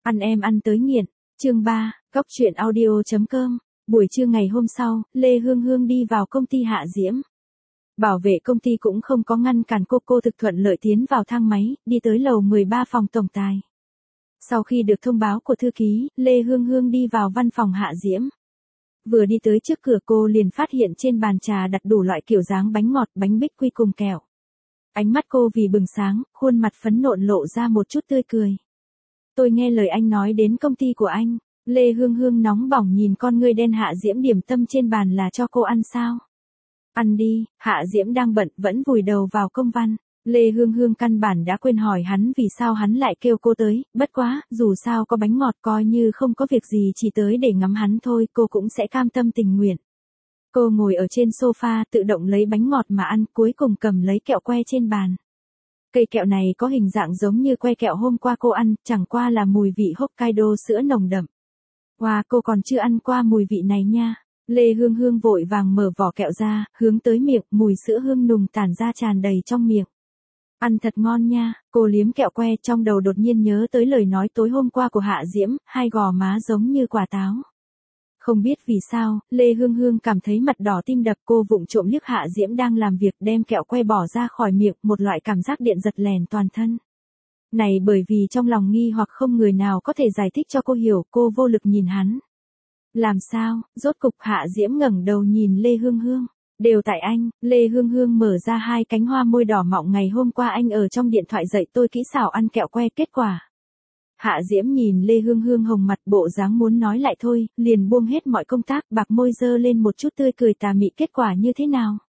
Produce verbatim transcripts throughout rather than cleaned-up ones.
Ăn em ăn tới nghiện. Chương ba, Cóc truyện audio chấm com. Buổi trưa ngày hôm sau, Lê Hương Hương đi vào công ty Hạ Diễm. Bảo vệ công ty cũng không có ngăn cản cô, cô thực thuận lợi tiến vào thang máy, đi tới lầu mười ba phòng tổng tài. Sau khi được thông báo của thư ký, Lê Hương Hương đi vào văn phòng Hạ Diễm. Vừa đi tới trước cửa cô liền phát hiện trên bàn trà đặt đủ loại kiểu dáng bánh ngọt, bánh bích quy cùng kẹo. Ánh mắt cô vì bừng sáng, khuôn mặt phấn nộn lộ ra một chút tươi cười. Tôi nghe lời anh nói đến công ty của anh. Lê Hương Hương nóng bỏng nhìn con ngươi đen Hạ Diễm điểm tâm trên bàn là cho cô ăn sao? Ăn đi. Hạ Diễm đang bận vẫn vùi đầu vào công văn. Lê Hương Hương căn bản đã quên hỏi hắn vì sao hắn lại kêu cô tới, bất quá, dù sao có bánh ngọt coi như không có việc gì chỉ tới để ngắm hắn thôi, cô cũng sẽ cam tâm tình nguyện. Cô ngồi ở trên sofa tự động lấy bánh ngọt mà ăn, cuối cùng cầm lấy kẹo que trên bàn. Cây kẹo này có hình dạng giống như que kẹo hôm qua cô ăn, chẳng qua là mùi vị Hokkaido sữa nồng đậm. Wow, cô còn chưa ăn qua mùi vị này nha. Lê Hương Hương vội vàng mở vỏ kẹo ra, hướng tới miệng, mùi sữa hương nùng tản ra tràn đầy trong miệng. Ăn thật ngon nha. Cô liếm kẹo que, trong đầu đột nhiên nhớ tới lời nói tối hôm qua của Hạ Diễm, hai gò má giống như quả táo. Không biết vì sao, Lê Hương Hương cảm thấy mặt đỏ tim đập, cô vụng trộm liếc Hạ Diễm đang làm việc đem kẹo que bỏ ra khỏi miệng, một loại cảm giác điện giật lèn toàn thân. Này bởi vì trong lòng nghi hoặc không người nào có thể giải thích cho cô hiểu, cô vô lực nhìn hắn. Làm sao, rốt cục Hạ Diễm ngẩng đầu nhìn Lê Hương Hương. Đều tại anh. Lê Hương Hương mở ra hai cánh hoa môi đỏ mọng, ngày hôm qua anh ở trong điện thoại dạy tôi kỹ xảo ăn kẹo que, kết quả. Hạ Diễm nhìn Lê Hương Hương hồng mặt, bộ dáng muốn nói lại thôi, liền buông hết mọi công tác, bạc môi dơ lên một chút tươi cười tà mị, kết quả như thế nào?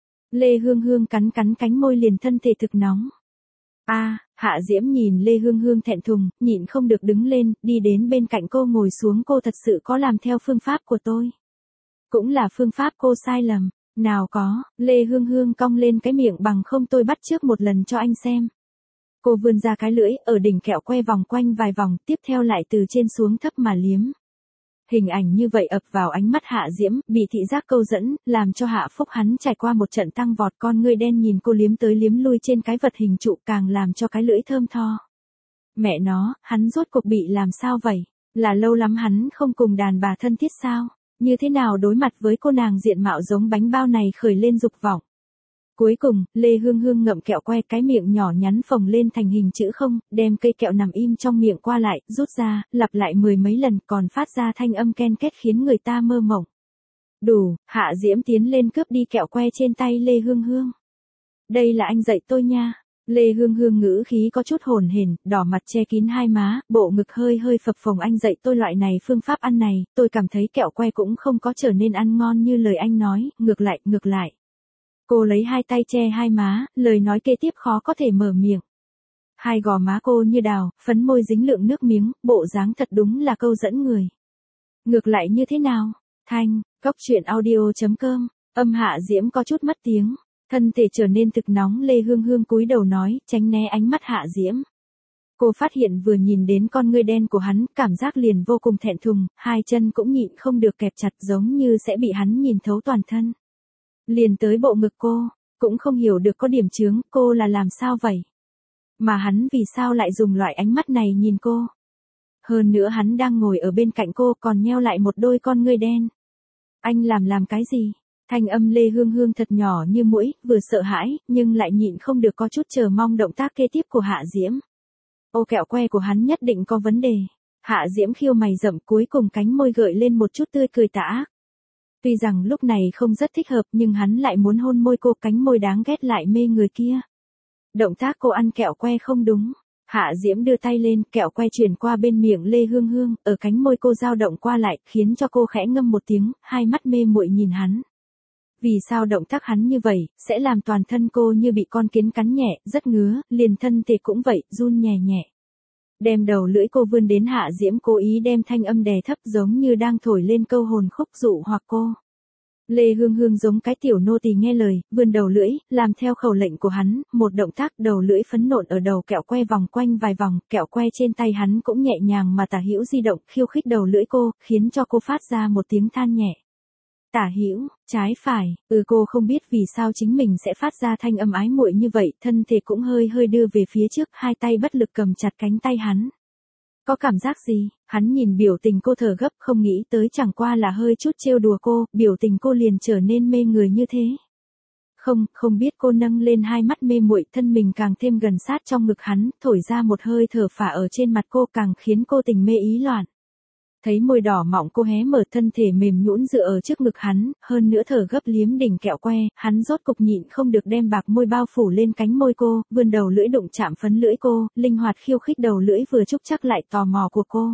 Lê Hương Hương cắn cắn cánh môi liền thân thể thực nóng. A, à, Hạ Diễm nhìn Lê Hương Hương thẹn thùng, nhịn không được đứng lên, đi đến bên cạnh cô ngồi xuống, cô thật sự có làm theo phương pháp của tôi. Cũng là phương pháp cô sai lầm. Nào có, Lê Hương Hương cong lên cái miệng, bằng không tôi bắt chước một lần cho anh xem. Cô vươn ra cái lưỡi, ở đỉnh kẹo que vòng quanh vài vòng, tiếp theo lại từ trên xuống thấp mà liếm. Hình ảnh như vậy ập vào ánh mắt Hạ Diễm, bị thị giác câu dẫn, làm cho Hạ Phúc hắn trải qua một trận tăng vọt, con ngươi đen nhìn cô liếm tới liếm lui trên cái vật hình trụ, càng làm cho cái lưỡi thơm tho. Mẹ nó, hắn rốt cuộc bị làm sao vậy? Là lâu lắm hắn không cùng đàn bà thân thiết sao? Như thế nào đối mặt với cô nàng diện mạo giống bánh bao này khởi lên dục vọng. Cuối cùng, Lê Hương Hương ngậm kẹo que, cái miệng nhỏ nhắn phồng lên thành hình chữ không, đem cây kẹo nằm im trong miệng qua lại, rút ra, lặp lại mười mấy lần, còn phát ra thanh âm ken két khiến người ta mơ mộng. Đủ, Hạ Diễm tiến lên cướp đi kẹo que trên tay Lê Hương Hương. Đây là anh dạy tôi nha. Lê Hương Hương ngữ khí có chút hồn hển, đỏ mặt che kín hai má, bộ ngực hơi hơi phập phồng, anh dạy tôi loại này phương pháp ăn này, tôi cảm thấy kẹo que cũng không có trở nên ăn ngon như lời anh nói, ngược lại, ngược lại. Cô lấy hai tay che hai má, lời nói kế tiếp khó có thể mở miệng. Hai gò má cô như đào, phấn môi dính lượng nước miếng, bộ dáng thật đúng là câu dẫn người. Ngược lại như thế nào? Thanh, Cóc truyện audio chấm com, âm Hạ Diễm có chút mất tiếng. Thân thể trở nên thực nóng, Lê Hương Hương cúi đầu nói, tránh né ánh mắt Hạ Diễm. Cô phát hiện vừa nhìn đến con ngươi đen của hắn, cảm giác liền vô cùng thẹn thùng, hai chân cũng nhịn không được kẹp chặt, giống như sẽ bị hắn nhìn thấu toàn thân. Liền tới bộ ngực cô, cũng không hiểu được có điểm chướng, cô là làm sao vậy? Mà hắn vì sao lại dùng loại ánh mắt này nhìn cô? Hơn nữa hắn đang ngồi ở bên cạnh cô còn nheo lại một đôi con ngươi đen. Anh làm làm cái gì? Thanh âm Lê Hương Hương thật nhỏ như muỗi, vừa sợ hãi, nhưng lại nhịn không được có chút chờ mong động tác kế tiếp của Hạ Diễm. Ô kẹo que của hắn nhất định có vấn đề. Hạ Diễm khiêu mày rậm, cuối cùng cánh môi gợi lên một chút tươi cười tà ác. Tuy rằng lúc này không rất thích hợp, nhưng hắn lại muốn hôn môi cô, cánh môi đáng ghét lại mê người kia. Động tác cô ăn kẹo que không đúng. Hạ Diễm đưa tay lên, kẹo que chuyển qua bên miệng Lê Hương Hương, ở cánh môi cô dao động qua lại, khiến cho cô khẽ ngâm một tiếng, hai mắt mê muội nhìn hắn. Vì sao động tác hắn như vậy, sẽ làm toàn thân cô như bị con kiến cắn nhẹ, rất ngứa, liền thân thể cũng vậy, run nhẹ nhẹ. Đem đầu lưỡi cô vươn đến Hạ Diễm, cố ý đem thanh âm đè thấp giống như đang thổi lên câu hồn khúc dụ hoặc cô. Lê Hương Hương giống cái tiểu nô tỳ nghe lời, vươn đầu lưỡi, làm theo khẩu lệnh của hắn, một động tác đầu lưỡi phấn nộn ở đầu kẹo que vòng quanh vài vòng, kẹo que trên tay hắn cũng nhẹ nhàng mà tả hữu di động, khiêu khích đầu lưỡi cô, khiến cho cô phát ra một tiếng than nhẹ. Tả hữu, trái phải, ừ cô không biết vì sao chính mình sẽ phát ra thanh âm ái muội như vậy, thân thể cũng hơi hơi đưa về phía trước, hai tay bất lực cầm chặt cánh tay hắn. Có cảm giác gì? Hắn nhìn biểu tình cô thở gấp, không nghĩ tới chẳng qua là hơi chút trêu đùa cô, biểu tình cô liền trở nên mê người như thế. Không, không biết cô nâng lên hai mắt mê muội, thân mình càng thêm gần sát trong ngực hắn, thổi ra một hơi thở phả ở trên mặt cô càng khiến cô tình mê ý loạn. Thấy môi đỏ mọng cô hé mở, thân thể mềm nhũn dựa ở trước ngực hắn, hơn nữa thở gấp liếm đỉnh kẹo que, hắn rốt cục nhịn không được đem bạc môi bao phủ lên cánh môi cô, vươn đầu lưỡi đụng chạm phấn lưỡi cô, linh hoạt khiêu khích đầu lưỡi vừa trúc chắc lại tò mò của cô.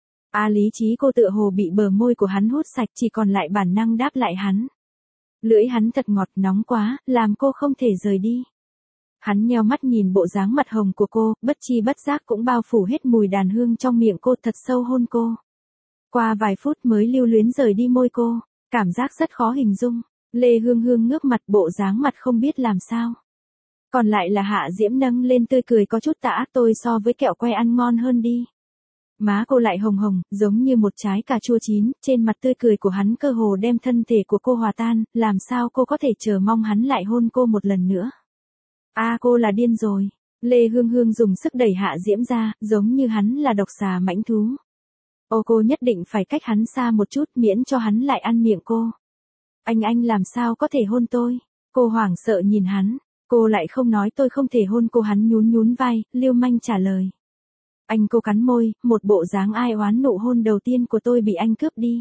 A lý trí cô tựa hồ bị bờ môi của hắn hút sạch, chỉ còn lại bản năng đáp lại hắn. Lưỡi hắn thật ngọt, nóng quá, làm cô không thể rời đi. Hắn nheo mắt nhìn bộ dáng mặt hồng của cô, bất chi bất giác cũng bao phủ hết mùi đàn hương trong miệng cô, thật sâu hôn cô. Qua vài phút mới lưu luyến rời đi môi cô, cảm giác rất khó hình dung. Lê Hương Hương ngước mặt, bộ dáng mặt không biết làm sao. Còn lại là Hạ Diễm nâng lên tươi cười có chút tà ác, tôi so với kẹo que ăn ngon hơn đi. Má cô lại hồng hồng, giống như một trái cà chua chín, trên mặt tươi cười của hắn cơ hồ đem thân thể của cô hòa tan, làm sao cô có thể chờ mong hắn lại hôn cô một lần nữa. A à, cô là điên rồi. Lê Hương Hương dùng sức đẩy Hạ Diễm ra, giống như hắn là độc xà mãnh thú. Ô cô nhất định phải cách hắn xa một chút, miễn cho hắn lại ăn miệng cô. Anh anh làm sao có thể hôn tôi? Cô hoảng sợ nhìn hắn, cô lại không nói tôi không thể hôn cô, hắn nhún nhún vai, lưu manh trả lời. Anh, cô cắn môi, một bộ dáng ai oán, nụ hôn đầu tiên của tôi bị anh cướp đi.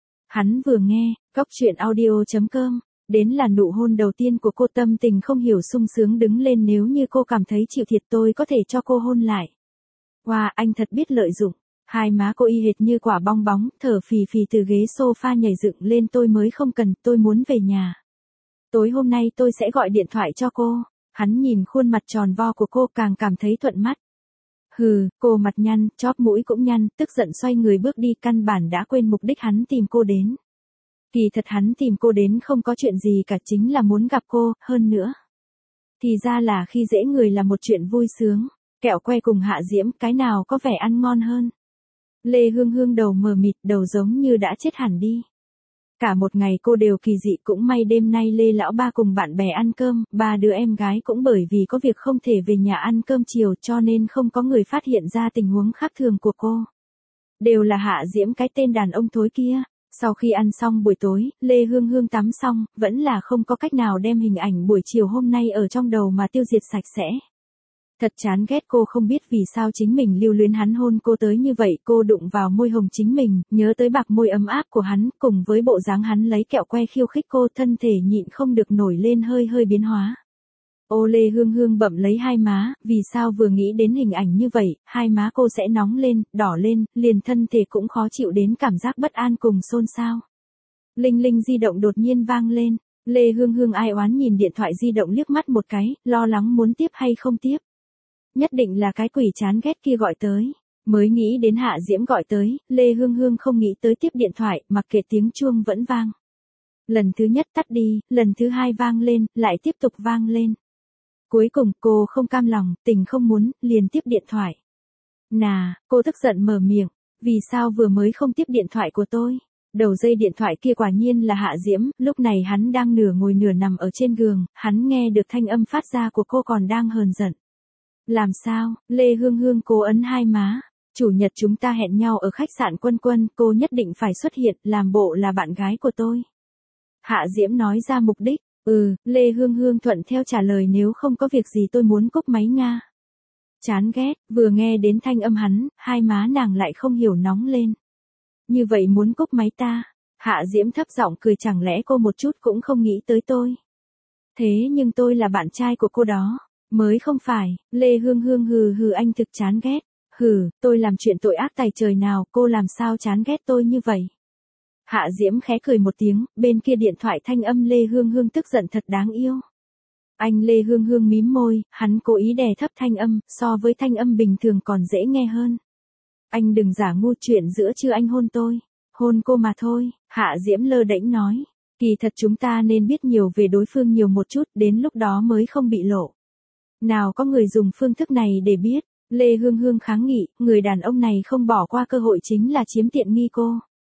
Hắn vừa nghe, cóc truyện audio chấm com, đến là nụ hôn đầu tiên của cô, tâm tình không hiểu sung sướng đứng lên, nếu như cô cảm thấy chịu thiệt tôi có thể cho cô hôn lại. Wow, anh thật biết lợi dụng. Hai má cô y hệt như quả bong bóng, thở phì phì từ ghế sofa nhảy dựng lên, tôi mới không cần, tôi muốn về nhà. Tối hôm nay tôi sẽ gọi điện thoại cho cô. Hắn nhìn khuôn mặt tròn vo của cô càng cảm thấy thuận mắt. Hừ, cô mặt nhăn, chóp mũi cũng nhăn, tức giận xoay người bước đi, căn bản đã quên mục đích hắn tìm cô đến. Kỳ thật hắn tìm cô đến không có chuyện gì cả, chính là muốn gặp cô, hơn nữa. Thì ra là khi dễ người là một chuyện vui sướng, kẹo que cùng Hạ Diễm, cái nào có vẻ ăn ngon hơn. Lê Hương Hương đầu mờ mịt, đầu giống như đã chết hẳn đi. Cả một ngày cô đều kỳ dị, cũng may đêm nay Lê lão ba cùng bạn bè ăn cơm, ba đứa em gái cũng bởi vì có việc không thể về nhà ăn cơm chiều cho nên không có người phát hiện ra tình huống khác thường của cô. Đều là Hạ Diễm, cái tên đàn ông thối kia. Sau khi ăn xong buổi tối, Lê Hương Hương tắm xong, vẫn là không có cách nào đem hình ảnh buổi chiều hôm nay ở trong đầu mà tiêu diệt sạch sẽ. Thật chán ghét, cô không biết vì sao chính mình lưu luyến hắn hôn cô tới như vậy, cô đụng vào môi hồng chính mình, nhớ tới bạc môi ấm áp của hắn, cùng với bộ dáng hắn lấy kẹo que khiêu khích cô, thân thể nhịn không được nổi lên hơi hơi biến hóa. Ô Lê Hương Hương bậm lấy hai má, vì sao vừa nghĩ đến hình ảnh như vậy, hai má cô sẽ nóng lên, đỏ lên, liền thân thể cũng khó chịu đến cảm giác bất an cùng xôn xao. Linh linh di động đột nhiên vang lên, Lê Hương Hương ai oán nhìn điện thoại di động liếc mắt một cái, lo lắng muốn tiếp hay không tiếp. Nhất định là cái quỷ chán ghét kia gọi tới. Mới nghĩ đến Hạ Diễm gọi tới, Lê Hương Hương không nghĩ tới tiếp điện thoại, mặc kệ tiếng chuông vẫn vang. Lần thứ nhất tắt đi, lần thứ hai vang lên, lại tiếp tục vang lên. Cuối cùng cô không cam lòng, tình không muốn, liền tiếp điện thoại. Nà, cô tức giận mở miệng, vì sao vừa mới không tiếp điện thoại của tôi? Đầu dây điện thoại kia quả nhiên là Hạ Diễm, lúc này hắn đang nửa ngồi nửa nằm ở trên giường, hắn nghe được thanh âm phát ra của cô còn đang hờn giận. Làm sao? Lê Hương Hương cố ấn hai má. Chủ nhật chúng ta hẹn nhau ở khách sạn Quân Quân, cô nhất định phải xuất hiện, làm bộ là bạn gái của tôi. Hạ Diễm nói ra mục đích. Ừ, Lê Hương Hương thuận theo trả lời, nếu không có việc gì tôi muốn cúp máy Nga. Chán ghét, vừa nghe đến thanh âm hắn, hai má nàng lại không hiểu nóng lên. Như vậy muốn cúp máy ta? Hạ Diễm thấp giọng cười, chẳng lẽ cô một chút cũng không nghĩ tới tôi? Thế nhưng tôi là bạn trai của cô đó. Mới không phải, Lê Hương Hương hừ hừ, anh thực chán ghét. Hừ, tôi làm chuyện tội ác tày trời nào, cô làm sao chán ghét tôi như vậy? Hạ Diễm khẽ cười một tiếng, bên kia điện thoại thanh âm Lê Hương Hương tức giận thật đáng yêu. Anh Lê Hương Hương mím môi, hắn cố ý đè thấp thanh âm, so với thanh âm bình thường còn dễ nghe hơn. Anh đừng giả ngu, chuyện giữa chưa anh hôn tôi, hôn cô mà thôi, Hạ Diễm lơ đễnh nói. Kỳ thật chúng ta nên biết nhiều về đối phương nhiều một chút, đến lúc đó mới không bị lộ. Nào có người dùng phương thức này để biết. Lê Hương Hương kháng nghị, người đàn ông này không bỏ qua cơ hội chính là chiếm tiện nghi cô.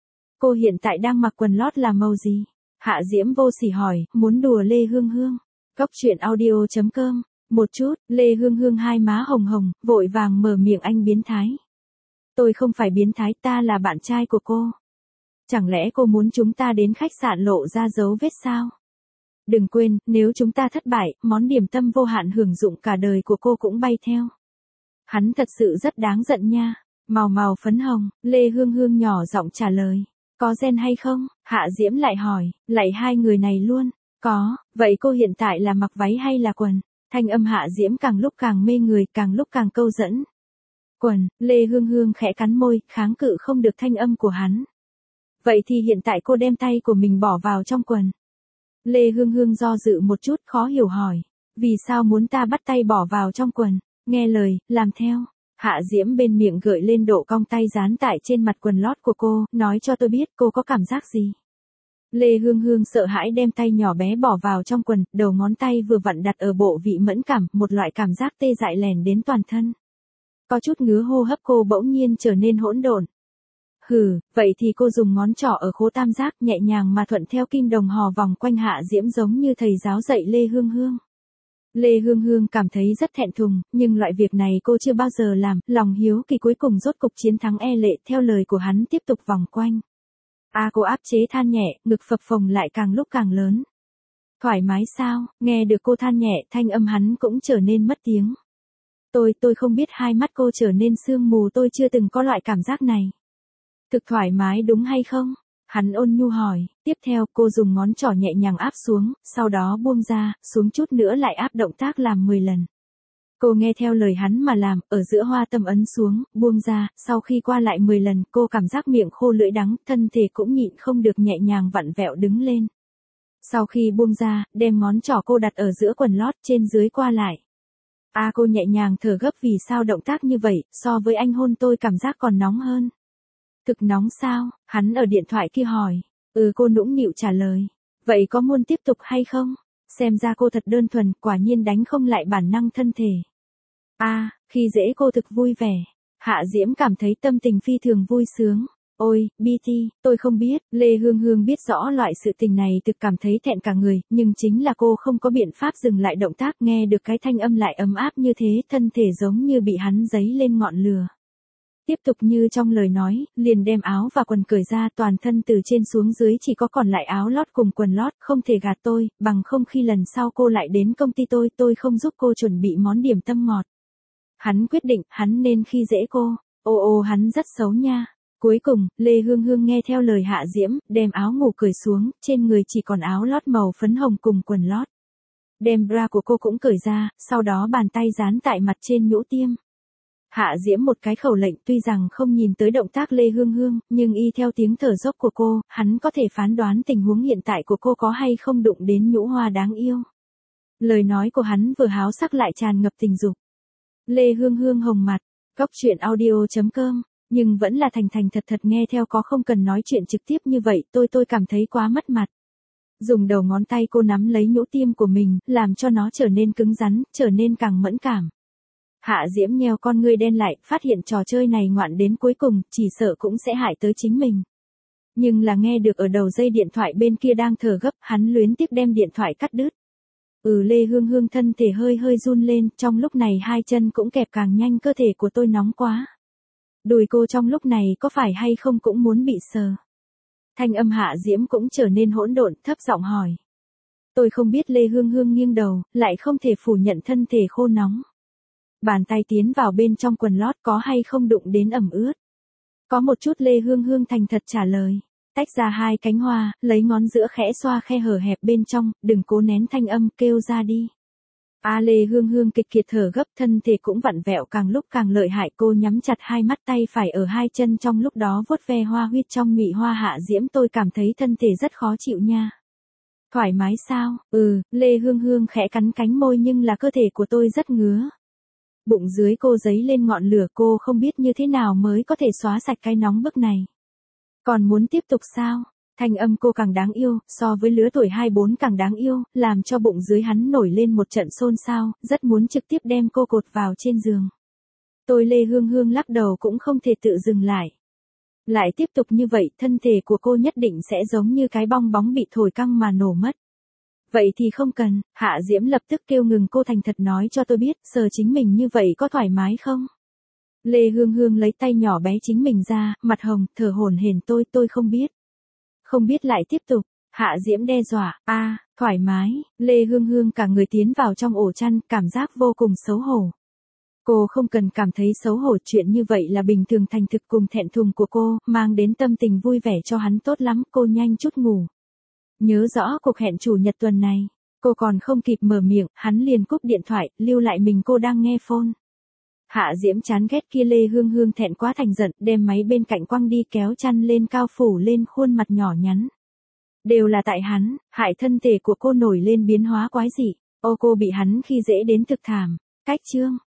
Cô hiện tại đang mặc quần lót là màu gì? Hạ Diễm vô sỉ hỏi, muốn đùa Lê Hương Hương. Cóc truyện audio chấm com. Một chút, Lê Hương Hương hai má hồng hồng, vội vàng mở miệng, anh biến thái. Tôi không phải biến thái, ta là bạn trai của cô. Chẳng lẽ cô muốn chúng ta đến khách sạn lộ ra dấu vết sao? Đừng quên, nếu chúng ta thất bại, món điểm tâm vô hạn hưởng dụng cả đời của cô cũng bay theo. Hắn thật sự rất đáng giận nha. Màu màu phấn hồng, Lê Hương Hương nhỏ giọng trả lời. Có gen hay không? Hạ Diễm lại hỏi, lại hai người này luôn. Có, vậy cô hiện tại là mặc váy hay là quần? Thanh âm Hạ Diễm càng lúc càng mê người, càng lúc càng câu dẫn. Quần, Lê Hương Hương khẽ cắn môi, kháng cự không được thanh âm của hắn. Vậy thì hiện tại cô đem tay của mình bỏ vào trong quần. Lê Hương Hương do dự một chút, khó hiểu hỏi. Vì sao muốn ta bắt tay bỏ vào trong quần? Nghe lời, làm theo. Hạ Diễm bên miệng gợi lên độ cong tay dán tại trên mặt quần lót của cô, nói cho tôi biết cô có cảm giác gì. Lê Hương Hương sợ hãi đem tay nhỏ bé bỏ vào trong quần, đầu ngón tay vừa vặn đặt ở bộ vị mẫn cảm, một loại cảm giác tê dại lèn đến toàn thân. Có chút ngứa hô hấp cô bỗng nhiên trở nên hỗn độn. Hừ, vậy thì cô dùng ngón trỏ ở khố tam giác nhẹ nhàng mà thuận theo kim đồng hồ vòng quanh Hạ Diễm giống như thầy giáo dạy Lê Hương Hương. Lê Hương Hương cảm thấy rất thẹn thùng, nhưng loại việc này cô chưa bao giờ làm, lòng hiếu kỳ cuối cùng rốt cục chiến thắng e lệ theo lời của hắn tiếp tục vòng quanh. A à, cô áp chế than nhẹ, ngực phập phồng lại càng lúc càng lớn. Thoải mái sao? Nghe được cô than nhẹ, thanh âm hắn cũng trở nên mất tiếng. Tôi, tôi không biết hai mắt cô trở nên sương mù, tôi chưa từng có loại cảm giác này. Thực thoải mái đúng hay không? Hắn ôn nhu hỏi, tiếp theo cô dùng ngón trỏ nhẹ nhàng áp xuống, sau đó buông ra, xuống chút nữa lại áp động tác làm mười lần. Cô nghe theo lời hắn mà làm, ở giữa hoa tâm ấn xuống, buông ra, sau khi qua lại mười lần, cô cảm giác miệng khô lưỡi đắng, thân thể cũng nhịn không được nhẹ nhàng vặn vẹo đứng lên. Sau khi buông ra, đem ngón trỏ cô đặt ở giữa quần lót trên dưới qua lại. A à, cô nhẹ nhàng thở gấp vì sao động tác như vậy, so với anh hôn tôi cảm giác còn nóng hơn. Thực nóng sao? Hắn ở điện thoại kia hỏi. Ừ cô nũng nịu trả lời. Vậy có muốn tiếp tục hay không? Xem ra cô thật đơn thuần, quả nhiên đánh không lại bản năng thân thể. A, à, khi dễ cô thực vui vẻ. Hạ Diễm cảm thấy tâm tình phi thường vui sướng. Ôi, bê tê, tôi không biết, Lê Hương Hương biết rõ loại sự tình này thực cảm thấy thẹn cả người, nhưng chính là cô không có biện pháp dừng lại động tác, nghe được cái thanh âm lại ấm áp như thế, thân thể giống như bị hắn giấy lên ngọn lửa. Tiếp tục như trong lời nói, liền đem áo và quần cởi ra, toàn thân từ trên xuống dưới chỉ có còn lại áo lót cùng quần lót, không thể gạt tôi, bằng không khi lần sau cô lại đến công ty tôi, tôi không giúp cô chuẩn bị món điểm tâm ngọt. Hắn quyết định, hắn nên khi dễ cô. Ô ô hắn rất xấu nha. Cuối cùng, Lê Hương Hương nghe theo lời Hạ Diễm, đem áo ngủ cởi xuống, trên người chỉ còn áo lót màu phấn hồng cùng quần lót. Đem bra của cô cũng cởi ra, sau đó bàn tay dán tại mặt trên nhũ tiêm. Hạ Diễm một cái khẩu lệnh, tuy rằng không nhìn tới động tác Lê Hương Hương, nhưng y theo tiếng thở dốc của cô, hắn có thể phán đoán tình huống hiện tại của cô có hay không đụng đến nhũ hoa đáng yêu. Lời nói của hắn vừa háo sắc lại tràn ngập tình dục. Lê Hương Hương hồng mặt, Cóc Truyện Audio chấm com, nhưng vẫn là thành thành thật thật nghe theo, có không cần nói chuyện trực tiếp như vậy, tôi tôi cảm thấy quá mất mặt. Dùng đầu ngón tay cô nắm lấy nhũ tiêm của mình, làm cho nó trở nên cứng rắn, trở nên càng mẫn cảm. Hạ Diễm nheo con ngươi đen lại, phát hiện trò chơi này ngoạn đến cuối cùng, chỉ sợ cũng sẽ hại tới chính mình. Nhưng là nghe được ở đầu dây điện thoại bên kia đang thở gấp, hắn luyến tiếc đem điện thoại cắt đứt. Ừ Lê Hương Hương thân thể hơi hơi run lên, trong lúc này hai chân cũng kẹp càng nhanh, cơ thể của tôi nóng quá. Đùi cô trong lúc này có phải hay không cũng muốn bị sờ. Thanh âm Hạ Diễm cũng trở nên hỗn độn, thấp giọng hỏi. Tôi không biết. Lê Hương Hương nghiêng đầu, lại không thể phủ nhận thân thể khô nóng. Bàn tay tiến vào bên trong quần lót có hay không đụng đến ẩm ướt. Có một chút. Lê Hương Hương thành thật trả lời. Tách ra hai cánh hoa, lấy ngón giữa khẽ xoa khe hở hẹp bên trong, đừng cố nén thanh âm, kêu ra đi. A Lê Hương Hương kịch kiệt thở gấp, thân thể cũng vặn vẹo càng lúc càng lợi hại, cô nhắm chặt hai mắt, tay phải ở hai chân trong lúc đó vuốt ve hoa huyết trong nhụy hoa. Hạ Diễm, tôi cảm thấy thân thể rất khó chịu nha. Thoải mái sao? Ừ, Lê Hương Hương khẽ cắn cánh môi, nhưng là cơ thể của tôi rất ngứa. Bụng dưới cô dấy lên ngọn lửa, cô không biết như thế nào mới có thể xóa sạch cái nóng bức này. Còn muốn tiếp tục sao? Thanh âm cô càng đáng yêu, so với lứa tuổi hai bốn càng đáng yêu, làm cho bụng dưới hắn nổi lên một trận xôn xao, rất muốn trực tiếp đem cô cột vào trên giường. Tôi Lê Hương Hương lắc đầu cũng không thể tự dừng lại. Lại tiếp tục như vậy, thân thể của cô nhất định sẽ giống như cái bong bóng bị thổi căng mà nổ mất. Vậy thì không cần. Hạ Diễm lập tức kêu ngừng, cô thành thật nói cho tôi biết, sờ chính mình như vậy có thoải mái không? Lê Hương Hương lấy tay nhỏ bé chính mình ra, mặt hồng, thở hổn hển tôi, tôi không biết. Không biết lại tiếp tục. Hạ Diễm đe dọa, a, thoải mái, Lê Hương Hương cả người tiến vào trong ổ chăn, cảm giác vô cùng xấu hổ. Cô không cần cảm thấy xấu hổ, chuyện như vậy là bình thường, thành thực cùng thẹn thùng của cô, mang đến tâm tình vui vẻ cho hắn tốt lắm, cô nhanh chút ngủ. Nhớ rõ cuộc hẹn chủ nhật tuần này, cô còn không kịp mở miệng, hắn liền cúp điện thoại, lưu lại mình cô đang nghe phone. Hạ Diễm chán ghét kia Lê Hương Hương thẹn quá thành giận, đem máy bên cạnh quăng đi, kéo chăn lên cao phủ lên khuôn mặt nhỏ nhắn. Đều là tại hắn, hại thân thể của cô nổi lên biến hóa quái dị, ô cô bị hắn khi dễ đến thực thảm. Cách chương